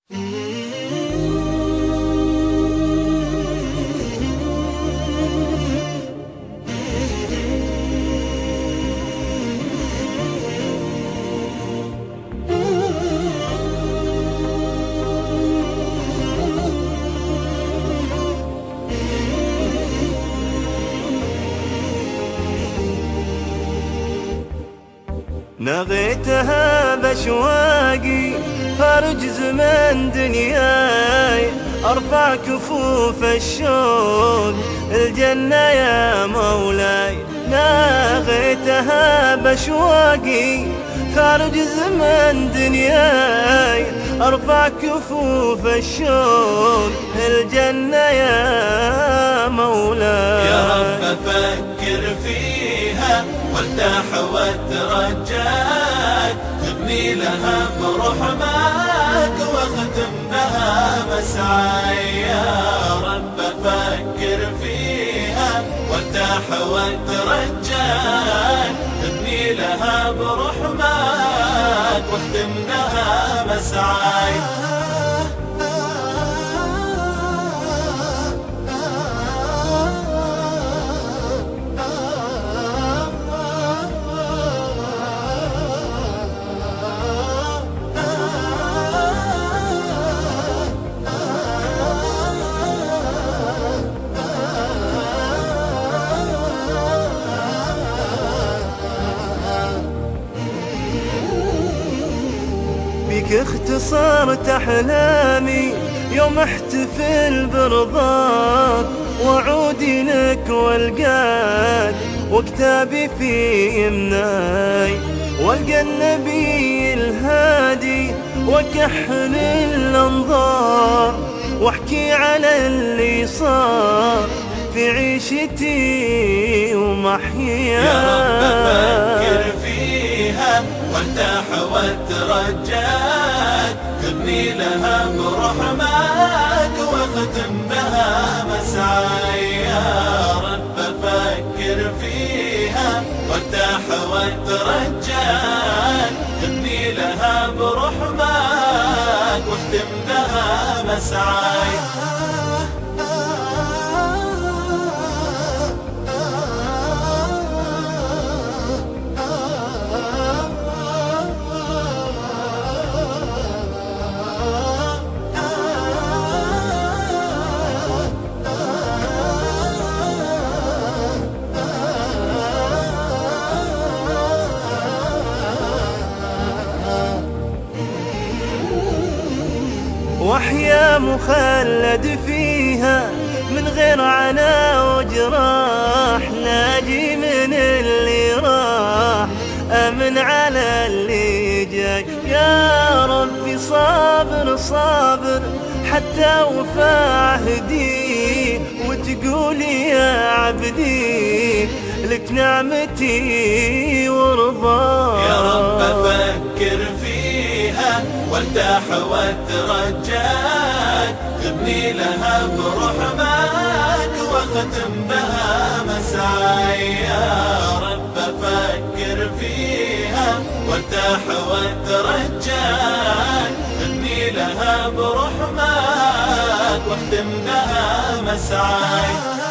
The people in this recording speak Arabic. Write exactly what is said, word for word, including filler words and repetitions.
نغيتها بأشواقي فارجز من دنياي، أرفع كفوف الشوق الجنة يا مولاي. نغيتها بأشواقي فارجز من دنياي، أرفع كفوف الشوق الجنة يا مولاي. يا رب أفكر فيها وارتاح واترجاك، تبني لها برحماك واختم لها مسعاي. يا رب أفكر فيها وارتاح واترجاك، تبني لها برحماك واختم لها مسعاي. بك اختصرت أحلامي يوم احتفل برضاك، وعودي لك والقاك وكتابي في يمناي، والقى النبي الهادي وكحل الأنظار، واحكي على اللي صار في عيشتي ومحياي. يا رب أفكر فيها وارتاح واترجاك، تبني لها برحماك واختم لها مسعاي. يا رب أفكر فيها وارتاح واترجاك، تبني لها برحماك واختم لها مسعاي. واحيا مخلد فيها من غير عنا وجراح، ناجي من اللي راح امن على اللي جاي. يا ربي صابر صابر حتى وفى عهدي، وتقولي يا عبدي لك نعمتي ورضاك. يا رب أفكر فيها وارتاح واترجاك، تبني لها برحماك واختم بها مسعاي. يا رب أفكر فيها وارتاح واترجاك، تبني لها برحماك واختم لها مسعاي.